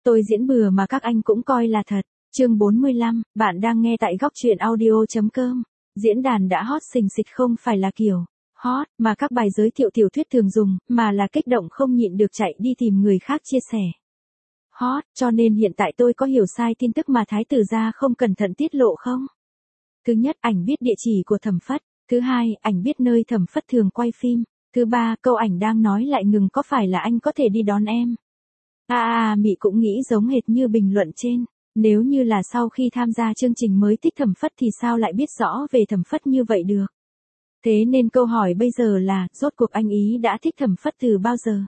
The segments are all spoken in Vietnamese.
Tôi diễn bừa mà các anh cũng coi là thật. Chương 45, bạn đang nghe tại góc truyện audio.com. Diễn đàn đã hot xình xịch không phải là kiểu hot mà các bài giới thiệu tiểu thuyết thường dùng, mà là kích động không nhịn được chạy đi tìm người khác chia sẻ. Hot, cho nên hiện tại tôi có hiểu sai tin tức mà Thái tử gia không cẩn thận tiết lộ không? Thứ nhất, ảnh biết địa chỉ của Thẩm Phất. Thứ hai, ảnh biết nơi Thẩm Phất thường quay phim. Thứ ba, câu ảnh đang nói lại ngừng có phải là anh có thể đi đón em? Mị cũng nghĩ giống hệt như bình luận trên. Nếu như là sau khi tham gia chương trình mới thích Thẩm Phất thì sao lại biết rõ về Thẩm Phất như vậy được? Thế nên câu hỏi bây giờ là, rốt cuộc anh ý đã thích Thẩm Phất từ bao giờ?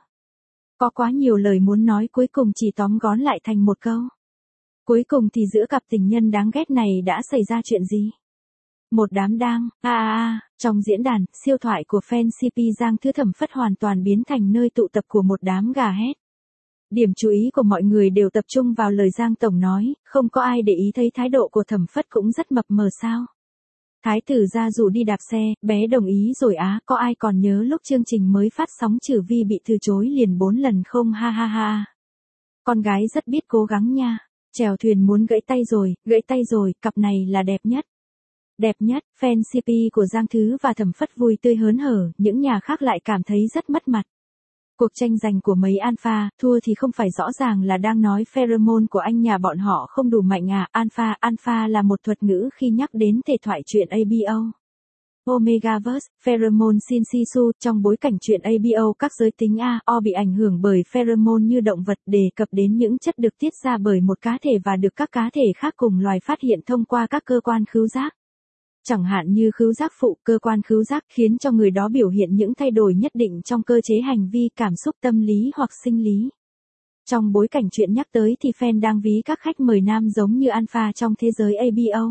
Có quá nhiều lời muốn nói cuối cùng chỉ tóm gọn lại thành một câu. Cuối cùng thì giữa cặp tình nhân đáng ghét này đã xảy ra chuyện gì? Một đám đang, trong diễn đàn, siêu thoại của fan CP Giang Thứ Thẩm Phất hoàn toàn biến thành nơi tụ tập của một đám gà hét. Điểm chú ý của mọi người đều tập trung vào lời Giang Tổng nói, không có ai để ý thấy thái độ của Thẩm Phất cũng rất mập mờ sao. Thái tử gia rủ đi đạp xe, bé đồng ý rồi á, có ai còn nhớ lúc chương trình mới phát sóng Trừ Vi bị từ chối liền 4 lần không ha. Con gái rất biết cố gắng nha, chèo thuyền muốn gãy tay rồi, cặp này là đẹp nhất. Đẹp nhất, fan CP của Giang Thứ và Thẩm Phất vui tươi hớn hở, những nhà khác lại cảm thấy rất mất mặt. Cuộc tranh giành của mấy alpha, thua thì không phải rõ ràng là đang nói pheromone của anh nhà bọn họ không đủ mạnh à, alpha là một thuật ngữ khi nhắc đến thể thoại truyện ABO. Omegaverse, pheromone Shinshitsu, trong bối cảnh truyện ABO các giới tính A.O bị ảnh hưởng bởi pheromone như động vật đề cập đến những chất được tiết ra bởi một cá thể và được các cá thể khác cùng loài phát hiện thông qua các cơ quan khứu giác. Chẳng hạn như khứu giác phụ, cơ quan khứu giác khiến cho người đó biểu hiện những thay đổi nhất định trong cơ chế hành vi, cảm xúc, tâm lý hoặc sinh lý. Trong bối cảnh chuyện nhắc tới thì fan đang ví các khách mời nam giống như alpha trong thế giới ABO.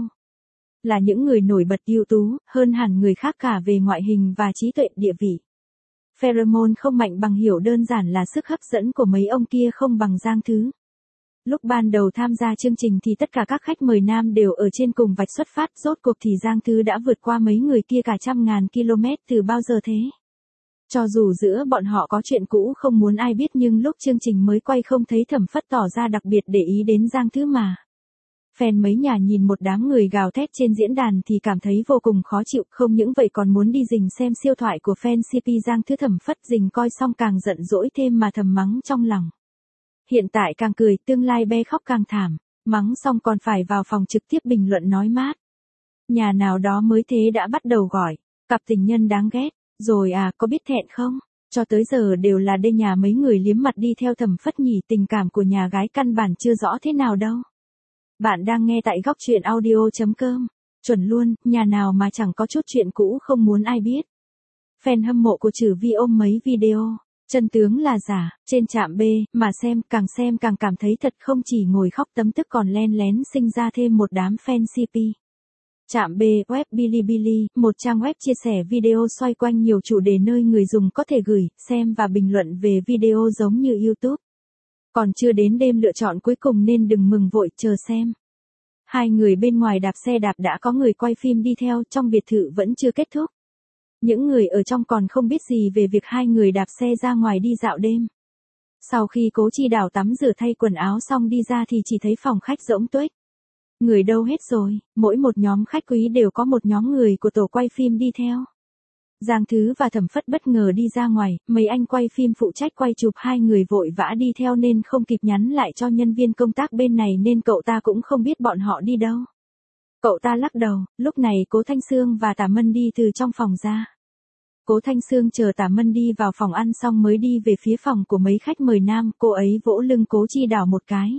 Là những người nổi bật ưu tú, hơn hẳn người khác cả về ngoại hình và trí tuệ địa vị. Pheromone không mạnh bằng hiểu đơn giản là sức hấp dẫn của mấy ông kia không bằng Giang Thứ. Lúc ban đầu tham gia chương trình thì tất cả các khách mời nam đều ở trên cùng vạch xuất phát, rốt cuộc thì Giang Thứ đã vượt qua mấy người kia cả 100.000 km từ bao giờ thế? Cho dù giữa bọn họ có chuyện cũ không muốn ai biết nhưng lúc chương trình mới quay không thấy Thẩm Phất tỏ ra đặc biệt để ý đến Giang Thứ mà. Fan mấy nhà nhìn một đám người gào thét trên diễn đàn thì cảm thấy vô cùng khó chịu, không những vậy còn muốn đi rình xem siêu thoại của fan CP Giang Thứ Thẩm Phất, rình coi xong càng giận dỗi thêm mà thầm mắng trong lòng. Hiện tại càng cười, tương lai be khóc càng thảm, mắng xong còn phải vào phòng trực tiếp bình luận nói mát. Nhà nào đó mới thế đã bắt đầu gọi, cặp tình nhân đáng ghét, rồi có biết thẹn không? Cho tới giờ đều là đê nhà mấy người liếm mặt đi theo Thẩm Phất nhỉ, tình cảm của nhà gái căn bản chưa rõ thế nào đâu. Bạn đang nghe tại góc truyện audio.com, chuẩn luôn, nhà nào mà chẳng có chút chuyện cũ không muốn ai biết. Fan hâm mộ của Trừ Vi ôm mấy video. Chân tướng là giả, trên trạm B, mà xem càng cảm thấy thật, không chỉ ngồi khóc tấm tức còn len lén sinh ra thêm một đám fan CP. Trạm B, web Bilibili, một trang web chia sẻ video xoay quanh nhiều chủ đề nơi người dùng có thể gửi, xem và bình luận về video giống như YouTube. Còn chưa đến đêm lựa chọn cuối cùng nên đừng mừng vội, chờ xem. Hai người bên ngoài đạp xe đạp đã có người quay phim đi theo, trong biệt thự vẫn chưa kết thúc. Những người ở trong còn không biết gì về việc hai người đạp xe ra ngoài đi dạo đêm. Sau khi Cố Chi Đào tắm rửa thay quần áo xong đi ra thì chỉ thấy phòng khách rỗng tuếch. Người đâu hết rồi, mỗi một nhóm khách quý đều có một nhóm người của tổ quay phim đi theo. Giang Thứ và Thẩm Phất bất ngờ đi ra ngoài, mấy anh quay phim phụ trách quay chụp hai người vội vã đi theo nên không kịp nhắn lại cho nhân viên công tác bên này nên cậu ta cũng không biết bọn họ đi đâu. Cậu ta lắc đầu, lúc này Cố Thanh Sương và Tả Mân đi từ trong phòng ra. Cố Thanh Sương chờ Tả Mân đi vào phòng ăn xong mới đi về phía phòng của mấy khách mời nam, cô ấy vỗ lưng Cố Chi Đào một cái.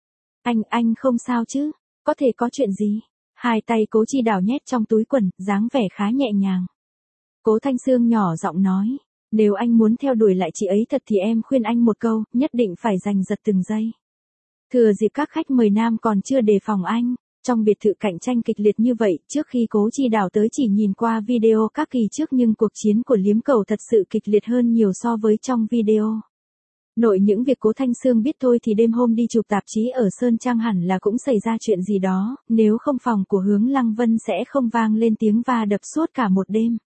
Anh không sao chứ, có thể có chuyện gì? Hai tay Cố Chi Đào nhét trong túi quần, dáng vẻ khá nhẹ nhàng. Cố Thanh Sương nhỏ giọng nói, nếu anh muốn theo đuổi lại chị ấy thật thì em khuyên anh một câu, nhất định phải giành giật từng giây. Thừa dịp các khách mời nam còn chưa đề phòng anh. Trong biệt thự cạnh tranh kịch liệt như vậy, trước khi Cố Chi Đào tới chỉ nhìn qua video các kỳ trước nhưng cuộc chiến của liếm cầu thật sự kịch liệt hơn nhiều so với trong video. Nội những việc Cố Thanh Sương biết thôi thì đêm hôm đi chụp tạp chí ở Sơn Trang hẳn là cũng xảy ra chuyện gì đó, nếu không phòng của Hướng Lăng Vân sẽ không vang lên tiếng va đập suốt cả một đêm.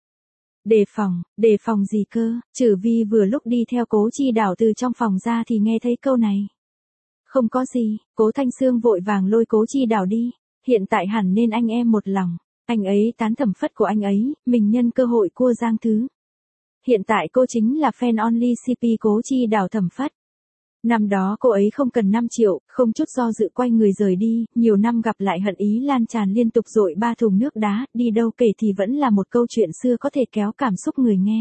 Đề phòng gì cơ? Trừ Vi vừa lúc đi theo Cố Chi Đào từ trong phòng ra thì nghe thấy câu này. Không có gì, Cố Thanh Sương vội vàng lôi Cố Chi Đào đi. Hiện tại hẳn nên anh em một lòng. Anh ấy tán Thẩm Phất của anh ấy, mình nhân cơ hội cua Giang Thứ. Hiện tại cô chính là fan only CP Cố Chi Đào Thẩm Phất. Năm đó cô ấy không cần 5 triệu, không chút do dự quay người rời đi, nhiều năm gặp lại hận ý lan tràn liên tục dội 3 thùng nước đá, đi đâu kể thì vẫn là một câu chuyện xưa có thể kéo cảm xúc người nghe.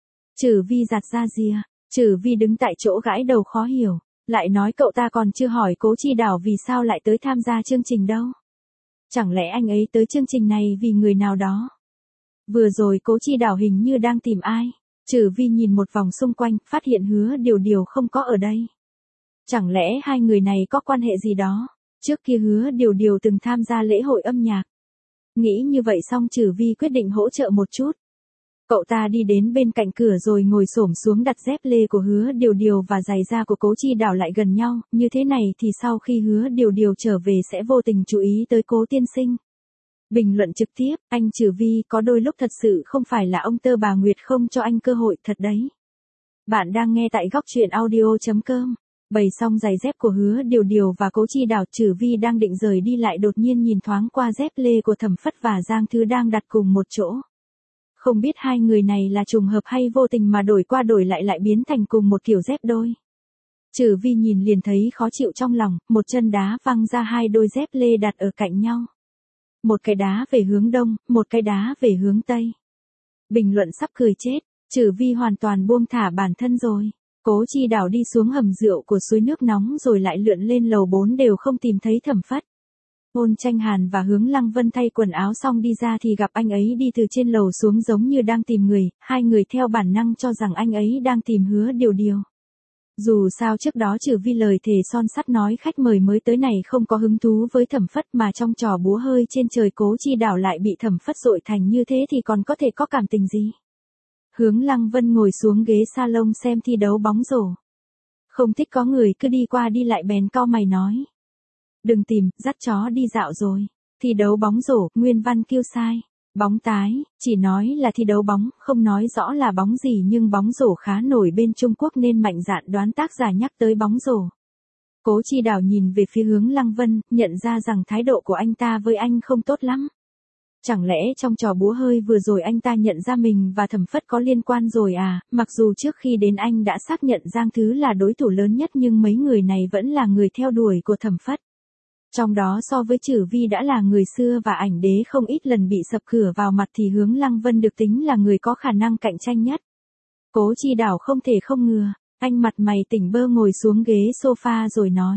Trừ Vi giạt ra rìa, Trừ Vi đứng tại chỗ gãi đầu khó hiểu, lại nói cậu ta còn chưa hỏi Cố Chi Đào vì sao lại tới tham gia chương trình đâu. Chẳng lẽ anh ấy tới chương trình này vì người nào đó? Vừa rồi Cố Chi Đào hình như đang tìm ai. Trừ Vi nhìn một vòng xung quanh, phát hiện Hứa Điều Điều không có ở đây. Chẳng lẽ hai người này có quan hệ gì đó? Trước kia Hứa Điều Điều từng tham gia lễ hội âm nhạc. Nghĩ như vậy xong Trừ Vi quyết định hỗ trợ một chút. Cậu ta đi đến bên cạnh cửa rồi ngồi xổm xuống đặt dép lê của Hứa Điều Điều và giày da của Cố Chi Đào lại gần nhau, như thế này thì sau khi Hứa Điều Điều trở về sẽ vô tình chú ý tới Cố tiên sinh. Bình luận trực tiếp, anh Trừ Vi có đôi lúc thật sự không phải là ông tơ bà Nguyệt không cho anh cơ hội thật đấy. Bạn đang nghe tại góc truyện audio.com. Bày xong giày dép của Hứa Điều Điều và Cố Chi Đào, Trừ Vi đang định rời đi lại đột nhiên nhìn thoáng qua dép lê của Thẩm Phất và Giang Thứ đang đặt cùng một chỗ. Không biết hai người này là trùng hợp hay vô tình mà đổi qua đổi lại biến thành cùng một kiểu dép đôi. Trừ Vi nhìn liền thấy khó chịu trong lòng, một chân đá văng ra hai đôi dép lê đặt ở cạnh nhau. Một cái đá về hướng đông, một cái đá về hướng tây. Bình luận sắp cười chết, Trừ Vi hoàn toàn buông thả bản thân rồi. Cố Chi Đào đi xuống hầm rượu của suối nước nóng rồi lại lượn lên lầu 4 đều không tìm thấy Thẩm Phất. Ôn Tranh Hàn và Hướng Lăng Vân thay quần áo xong đi ra thì gặp anh ấy đi từ trên lầu xuống giống như đang tìm người, hai người theo bản năng cho rằng anh ấy đang tìm Hứa Điều Điều. Dù sao trước đó Trừ Vi lời thề son sắt nói khách mời mới tới này không có hứng thú với Thẩm Phất mà trong trò búa hơi trên trời Cố Chi Đào lại bị Thẩm Phất dội thành như thế thì còn có thể có cảm tình gì. Hướng Lăng Vân ngồi xuống ghế salon xem thi đấu bóng rổ. Không thích có người cứ đi qua đi lại bèn cau mày nói. Đừng tìm, dắt chó đi dạo rồi. Thi đấu bóng rổ, nguyên văn kêu sai. Bóng tái, chỉ nói là thi đấu bóng, không nói rõ là bóng gì nhưng bóng rổ khá nổi bên Trung Quốc nên mạnh dạn đoán tác giả nhắc tới bóng rổ. Cố Chi Đào nhìn về phía Hướng Lăng Vân, nhận ra rằng thái độ của anh ta với anh không tốt lắm. Chẳng lẽ trong trò búa hơi vừa rồi anh ta nhận ra mình và Thẩm Phất có liên quan rồi à, mặc dù trước khi đến anh đã xác nhận Giang Thứ là đối thủ lớn nhất nhưng mấy người này vẫn là người theo đuổi của Thẩm Phất. Trong đó so với Trừ Vi đã là người xưa và ảnh đế không ít lần bị sập cửa vào mặt thì Hướng Lăng Vân được tính là người có khả năng cạnh tranh nhất. Cố Chi Đào không thể không ngừa, anh mặt mày tỉnh bơ ngồi xuống ghế sofa rồi nói.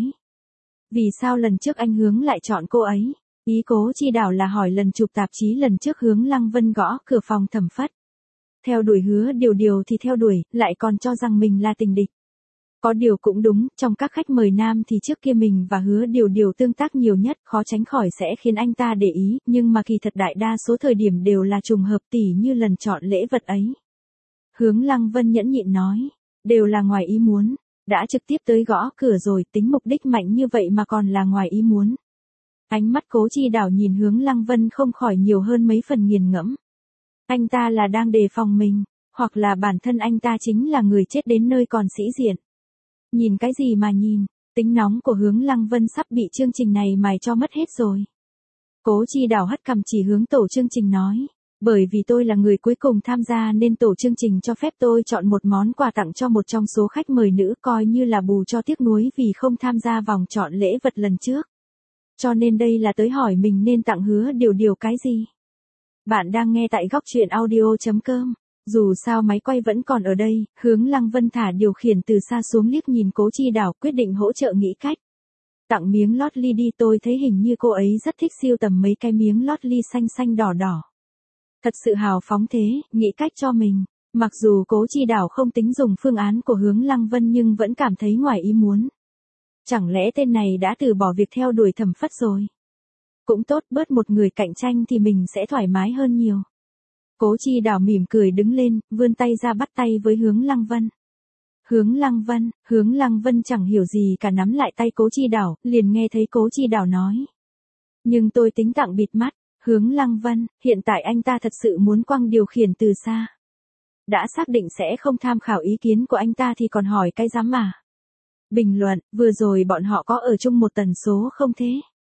Vì sao lần trước anh Hướng lại chọn cô ấy? Ý Cố Chi Đào là hỏi lần chụp tạp chí lần trước Hướng Lăng Vân gõ cửa phòng Thẩm Phất. Theo đuổi Hứa Điều Điều thì theo đuổi, lại còn cho rằng mình là tình địch. Có điều cũng đúng, trong các khách mời nam thì trước kia mình và Hứa Điều Điều tương tác nhiều nhất, khó tránh khỏi sẽ khiến anh ta để ý, nhưng mà kỳ thật đại đa số thời điểm đều là trùng hợp tỉ như lần chọn lễ vật ấy. Hướng Lăng Vân nhẫn nhịn nói, đều là ngoài ý muốn, đã trực tiếp tới gõ cửa rồi, tính mục đích mạnh như vậy mà còn là ngoài ý muốn. Ánh mắt Cố Chi Đào nhìn Hướng Lăng Vân không khỏi nhiều hơn mấy phần nghiền ngẫm. Anh ta là đang đề phòng mình, hoặc là bản thân anh ta chính là người chết đến nơi còn sĩ diện. Nhìn cái gì mà nhìn, tính nóng của Hướng Lăng Vân sắp bị chương trình này mài cho mất hết rồi. Cố Chi Đào hất cằm chỉ hướng tổ chương trình nói, bởi vì tôi là người cuối cùng tham gia nên tổ chương trình cho phép tôi chọn một món quà tặng cho một trong số khách mời nữ coi như là bù cho tiếc nuối vì không tham gia vòng chọn lễ vật lần trước. Cho nên đây là tới hỏi mình nên tặng Hứa Điều Điều cái gì. Bạn đang nghe tại góc truyện audio.com. Dù sao máy quay vẫn còn ở đây, Hướng Lăng Vân thả điều khiển từ xa xuống liếc nhìn Cố Chi Đào quyết định hỗ trợ nghĩ cách. Tặng miếng lót ly đi, tôi thấy hình như cô ấy rất thích sưu tầm mấy cái miếng lót ly xanh xanh đỏ đỏ. Thật sự hào phóng thế, nghĩ cách cho mình. Mặc dù Cố Chi Đào không tính dùng phương án của Hướng Lăng Vân nhưng vẫn cảm thấy ngoài ý muốn. Chẳng lẽ tên này đã từ bỏ việc theo đuổi Thẩm Phất rồi? Cũng tốt, bớt một người cạnh tranh thì mình sẽ thoải mái hơn nhiều. Cố Chi Đào mỉm cười đứng lên, vươn tay ra bắt tay với Hướng Lăng Vân. Hướng Lăng Vân chẳng hiểu gì cả nắm lại tay Cố Chi Đào, liền nghe thấy Cố Chi Đào nói. Nhưng tôi tính tặng bịt mắt, Hướng Lăng Vân, hiện tại anh ta thật sự muốn quăng điều khiển từ xa. Đã xác định sẽ không tham khảo ý kiến của anh ta thì còn hỏi cái dám mà. Bình luận, vừa rồi bọn họ có ở chung một tần số không thế?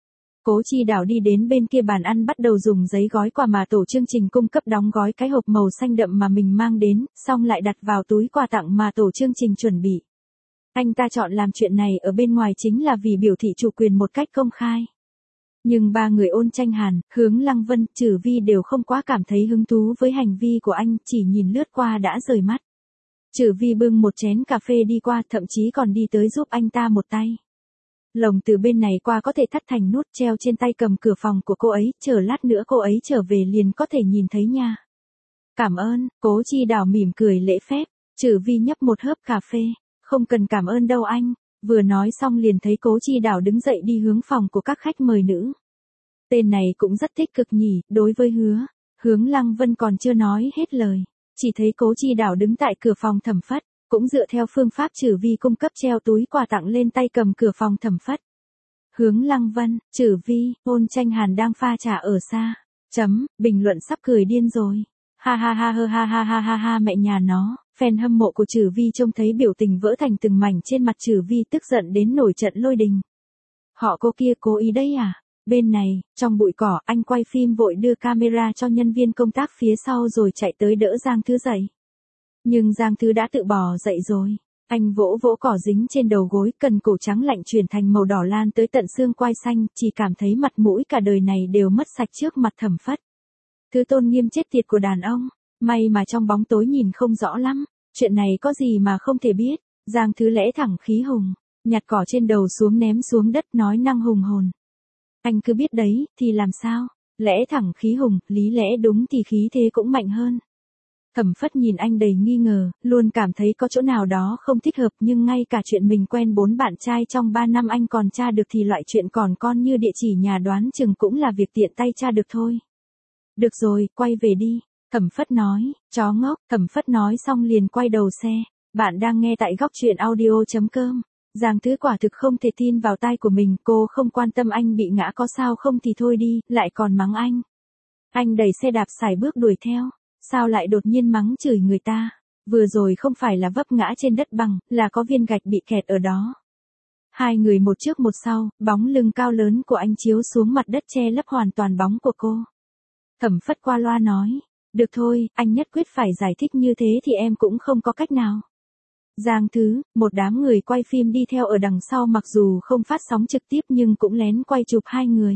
Cố Chi Đào đi đến bên kia bàn ăn bắt đầu dùng giấy gói quà mà tổ chương trình cung cấp đóng gói cái hộp màu xanh đậm mà mình mang đến, xong lại đặt vào túi quà tặng mà tổ chương trình chuẩn bị. Anh ta chọn làm chuyện này ở bên ngoài chính là vì biểu thị chủ quyền một cách công khai. Nhưng ba người Ôn Tranh Hàn, Hướng Lăng Vân, Trử Vi đều không quá cảm thấy hứng thú với hành vi của anh, chỉ nhìn lướt qua đã rời mắt. Trử Vi bưng một chén cà phê đi qua, thậm chí còn đi tới giúp anh ta một tay. Lồng từ bên này qua có thể thắt thành nút treo trên tay cầm cửa phòng của cô ấy, chờ lát nữa cô ấy trở về liền có thể nhìn thấy nha. Cảm ơn, Cố Chi Đào mỉm cười lễ phép, Trử Vi nhấp một hớp cà phê, không cần cảm ơn đâu anh, vừa nói xong liền thấy Cố Chi Đào đứng dậy đi hướng phòng của các khách mời nữ. Tên này cũng rất tích cực nhỉ, đối với Hướng Lăng Vân còn chưa nói hết lời, chỉ thấy Cố Chi Đào đứng tại cửa phòng Thẩm Phất. Cũng dựa theo phương pháp Trử Vi cung cấp treo túi quà tặng lên tay cầm cửa phòng Thẩm Phất. Hướng Lăng Vân, Trử Vi, Ôn Tranh Hàn đang pha trà ở xa. Bình luận sắp cười điên rồi. Ha ha ha ha ha ha ha ha ha mẹ nhà nó. Fan hâm mộ của Trử Vi trông thấy biểu tình vỡ thành từng mảnh trên mặt Trử Vi tức giận đến nổi trận lôi đình. Họ cô kia cố ý đấy à? Bên này, trong bụi cỏ, anh quay phim vội đưa camera cho nhân viên công tác phía sau rồi chạy tới đỡ Giang Thứ dậy. Nhưng Giang Thứ đã tự bò dậy rồi. Anh vỗ vỗ cỏ dính trên đầu gối, cần cổ trắng lạnh chuyển thành màu đỏ lan tới tận xương quai xanh, chỉ cảm thấy mặt mũi cả đời này đều mất sạch trước mặt Thẩm Phất. Thứ tôn nghiêm chết tiệt của đàn ông, may mà trong bóng tối nhìn không rõ lắm, chuyện này có gì mà không thể biết. Giang Thứ lẽ thẳng khí hùng, nhặt cỏ trên đầu xuống ném xuống đất nói năng hùng hồn. Anh cứ biết đấy, thì làm sao? Lẽ thẳng khí hùng, lý lẽ đúng thì khí thế cũng mạnh hơn. Thẩm Phất nhìn anh đầy nghi ngờ, luôn cảm thấy có chỗ nào đó không thích hợp, nhưng ngay cả chuyện mình quen 4 bạn trai trong 3 năm anh còn tra được thì loại chuyện còn con như địa chỉ nhà đoán chừng cũng là việc tiện tay tra được thôi. Được rồi, quay về đi, Thẩm Phất nói, chó ngốc, Thẩm Phất nói xong liền quay đầu xe. Bạn đang nghe tại góc truyện audio.com. Giang Thứ quả thực không thể tin vào tai của mình, cô không quan tâm anh bị ngã có sao không thì thôi đi, lại còn mắng anh. Anh đẩy xe đạp sải bước đuổi theo. Sao lại đột nhiên mắng chửi người ta? Vừa rồi không phải là vấp ngã trên đất bằng, là có viên gạch bị kẹt ở đó. Hai người một trước một sau, bóng lưng cao lớn của anh chiếu xuống mặt đất che lấp hoàn toàn bóng của cô. Thẩm Phất qua loa nói, được thôi, anh nhất quyết phải giải thích như thế thì em cũng không có cách nào. Giang Thứ, một đám người quay phim đi theo ở đằng sau mặc dù không phát sóng trực tiếp nhưng cũng lén quay chụp hai người.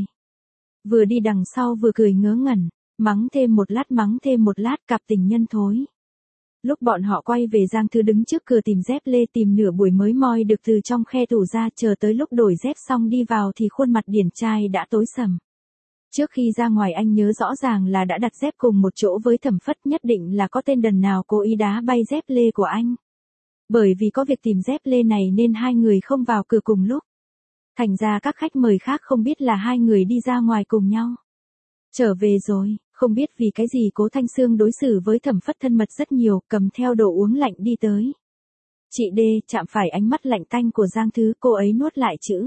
Vừa đi đằng sau vừa cười ngớ ngẩn. Mắng thêm một lát, cặp tình nhân thối. Lúc bọn họ quay về Giang Thứ đứng trước cửa tìm dép lê, tìm nửa buổi mới moi được từ trong khe tủ ra, chờ tới lúc đổi dép xong đi vào thì khuôn mặt điển trai đã tối sầm. Trước khi ra ngoài anh nhớ rõ ràng là đã đặt dép cùng một chỗ với Thẩm Phất, nhất định là có tên đần nào cố ý đá bay dép lê của anh. Bởi vì có việc tìm dép lê này nên hai người không vào cửa cùng lúc. Thành ra các khách mời khác không biết là hai người đi ra ngoài cùng nhau. Trở về rồi. Không biết vì cái gì Cố Thanh Sương đối xử với Thẩm Phất thân mật rất nhiều, cầm theo đồ uống lạnh đi tới. Chị D chạm phải ánh mắt lạnh tanh của Giang Thứ, cô ấy nuốt lại chữ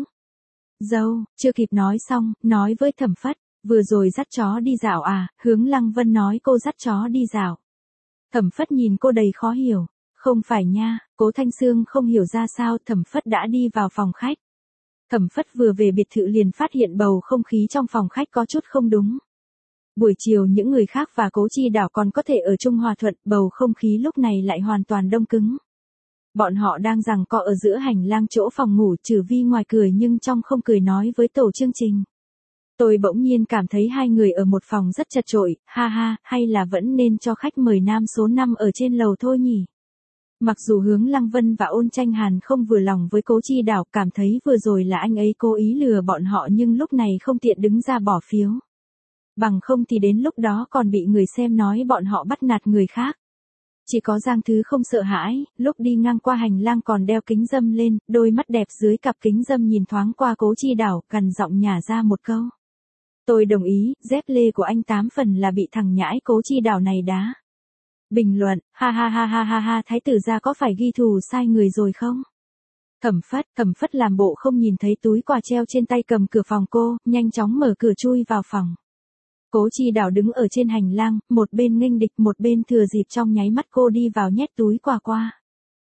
dâu, chưa kịp nói xong, nói với Thẩm Phất, vừa rồi dắt chó đi dạo à? Hướng Lăng Vân nói cô dắt chó đi dạo. Thẩm Phất nhìn cô đầy khó hiểu, không phải nha. Cố Thanh Sương không hiểu ra sao, Thẩm Phất đã đi vào phòng khách. Thẩm Phất vừa về biệt thự liền phát hiện bầu không khí trong phòng khách có chút không đúng. Buổi chiều những người khác và Cố Chi Đào còn có thể ở chung hòa thuận, bầu không khí lúc này lại hoàn toàn đông cứng. Bọn họ đang giằng co ở giữa hành lang chỗ phòng ngủ, Trử Vi ngoài cười nhưng trong không cười nói với tổ chương trình. Tôi bỗng nhiên cảm thấy hai người ở một phòng rất chật chội, ha ha, hay là vẫn nên cho khách mời nam số 5 ở trên lầu thôi nhỉ? Mặc dù Hướng Lăng Vân và Ôn Tranh Hàn không vừa lòng với Cố Chi Đào, cảm thấy vừa rồi là anh ấy cố ý lừa bọn họ nhưng lúc này không tiện đứng ra bỏ phiếu. Bằng không thì đến lúc đó còn bị người xem nói bọn họ bắt nạt người khác. Chỉ có Giang Thứ không sợ hãi, lúc đi ngang qua hành lang còn đeo kính râm lên, đôi mắt đẹp dưới cặp kính râm nhìn thoáng qua Cố Chi Đào, gằn giọng nhả ra một câu. Tôi đồng ý, dép lê của anh 8 phần là bị thằng nhãi Cố Chi Đào này đá. Bình luận, ha ha ha ha ha ha, thái tử gia có phải ghi thù sai người rồi không? Thẩm Phất làm bộ không nhìn thấy túi quà treo trên tay cầm cửa phòng cô, nhanh chóng mở cửa chui vào phòng. Cố Chi Đào đứng ở trên hành lang, một bên nghênh địch một bên thừa dịp trong nháy mắt cô đi vào nhét túi quà qua.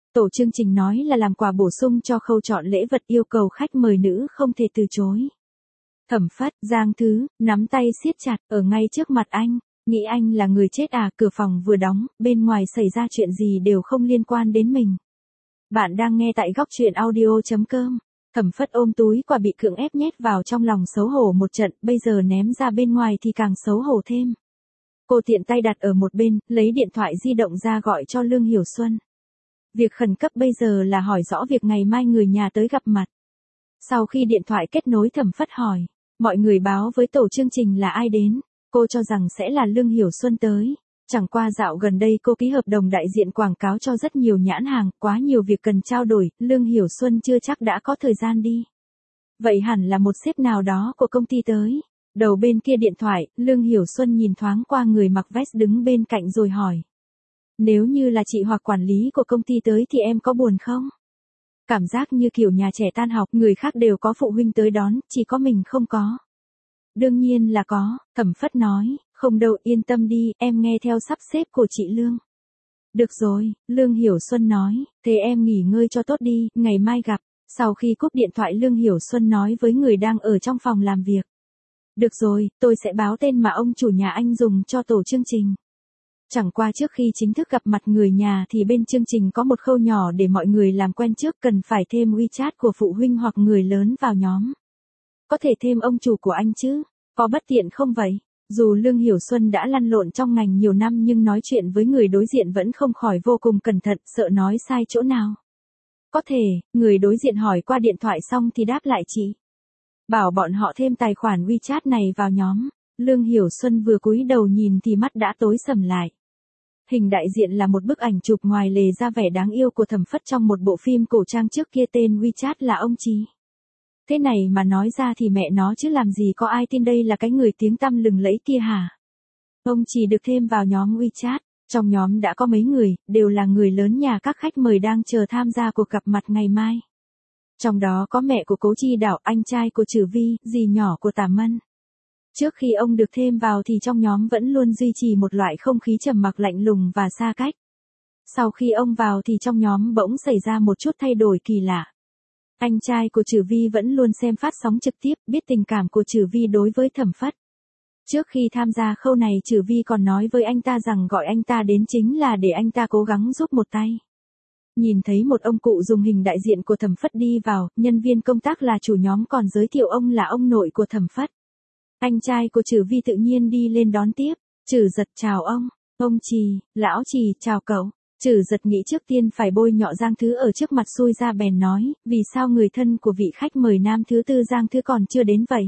Tổ chương trình nói là làm quà bổ sung cho khâu chọn lễ vật, yêu cầu khách mời nữ không thể từ chối. Thẩm Phất, Giang Thứ, nắm tay siết chặt, ở ngay trước mặt anh. Nghĩ anh là người chết à, cửa phòng vừa đóng, bên ngoài xảy ra chuyện gì đều không liên quan đến mình. Bạn đang nghe tại góc truyện audio.com. Thẩm Phất ôm túi quà bị cưỡng ép nhét vào trong lòng, xấu hổ một trận, bây giờ ném ra bên ngoài thì càng xấu hổ thêm. Cô tiện tay đặt ở một bên, lấy điện thoại di động ra gọi cho Lương Hiểu Xuân. Việc khẩn cấp bây giờ là hỏi rõ việc ngày mai người nhà tới gặp mặt. Sau khi điện thoại kết nối, Thẩm Phất hỏi, mọi người báo với tổ chương trình là ai đến? Cô cho rằng sẽ là Lương Hiểu Xuân tới. Chẳng qua dạo gần đây cô ký hợp đồng đại diện quảng cáo cho rất nhiều nhãn hàng, quá nhiều việc cần trao đổi, Lương Hiểu Xuân chưa chắc đã có thời gian đi. Vậy hẳn là một sếp nào đó của công ty tới. Đầu bên kia điện thoại, Lương Hiểu Xuân nhìn thoáng qua người mặc vest đứng bên cạnh rồi hỏi. Nếu như là chị hoặc quản lý của công ty tới thì em có buồn không? Cảm giác như kiểu nhà trẻ tan học, người khác đều có phụ huynh tới đón, chỉ có mình không có. Đương nhiên là có, Thẩm Phất nói, không đâu, yên tâm đi, em nghe theo sắp xếp của chị Lương. Được rồi, Lương Hiểu Xuân nói, thế em nghỉ ngơi cho tốt đi, ngày mai gặp. Sau khi cúp điện thoại, Lương Hiểu Xuân nói với người đang ở trong phòng làm việc. Được rồi, tôi sẽ báo tên mà ông chủ nhà anh dùng cho tổ chương trình. Chẳng qua trước khi chính thức gặp mặt người nhà thì bên chương trình có một khâu nhỏ để mọi người làm quen trước, cần phải thêm WeChat của phụ huynh hoặc người lớn vào nhóm. Có thể thêm ông chủ của anh chứ, có bất tiện không vậy? Dù Lương Hiểu Xuân đã lăn lộn trong ngành nhiều năm nhưng nói chuyện với người đối diện vẫn không khỏi vô cùng cẩn thận, sợ nói sai chỗ nào. Có thể, người đối diện hỏi qua điện thoại xong thì đáp lại chị. Bảo bọn họ thêm tài khoản WeChat này vào nhóm. Lương Hiểu Xuân vừa cúi đầu nhìn thì mắt đã tối sầm lại. Hình đại diện là một bức ảnh chụp ngoài lề ra vẻ đáng yêu của Thẩm Phất trong một bộ phim cổ trang trước kia, tên WeChat là ông Trì. Thế này mà nói ra thì mẹ nó chứ làm gì có ai tin đây là cái người tiếng tăm lừng lẫy kia hả? Ông Trì được thêm vào nhóm WeChat, trong nhóm đã có mấy người, đều là người lớn nhà các khách mời đang chờ tham gia cuộc gặp mặt ngày mai. Trong đó có mẹ của Cố Chi Đảo, anh trai của Trử Vi, dì nhỏ của Tả Mân. Trước khi ông được thêm vào thì trong nhóm vẫn luôn duy trì một loại không khí trầm mặc lạnh lùng và xa cách. Sau khi ông vào thì trong nhóm bỗng xảy ra một chút thay đổi kỳ lạ. Anh trai của Trử Vi vẫn luôn xem phát sóng trực tiếp, biết tình cảm của Trử Vi đối với Thẩm Phất. Trước khi tham gia khâu này, Trử Vi còn nói với anh ta rằng gọi anh ta đến chính là để anh ta cố gắng giúp một tay. Nhìn thấy một ông cụ dùng hình đại diện của Thẩm Phất đi vào, nhân viên công tác là chủ nhóm còn giới thiệu ông là ông nội của Thẩm Phất. Anh trai của Trử Vi tự nhiên đi lên đón tiếp. Trử Giật chào ông Trì, lão Trì chào cậu. Trử Giật nghĩ trước tiên phải bôi nhọ Giang Thứ ở trước mặt, xui ra bèn nói, vì sao người thân của vị khách mời nam thứ tư Giang Thứ còn chưa đến vậy?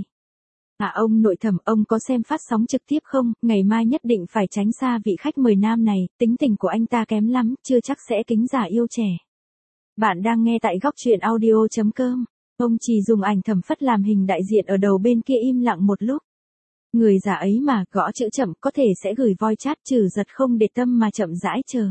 À ông nội Thẩm, ông có xem phát sóng trực tiếp không? Ngày mai nhất định phải tránh xa vị khách mời nam này, tính tình của anh ta kém lắm, chưa chắc sẽ kính già yêu trẻ. Bạn đang nghe tại góc truyện audio.com. Ông Trì dùng ảnh Thẩm Phất làm hình đại diện, ở đầu bên kia im lặng một lúc. Người già ấy mà, gõ chữ chậm, có thể sẽ gửi voice chat. Trử Giật không để tâm mà chậm rãi chờ.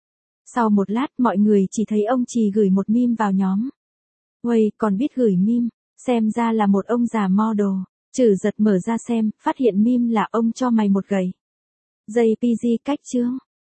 Sau một lát, mọi người chỉ thấy ông Trì gửi một meme vào nhóm. Uầy, còn biết gửi meme, xem ra là một ông già model. Trử Giật mở ra xem, phát hiện meme là ông cho mày một gầy. JPG cách chương.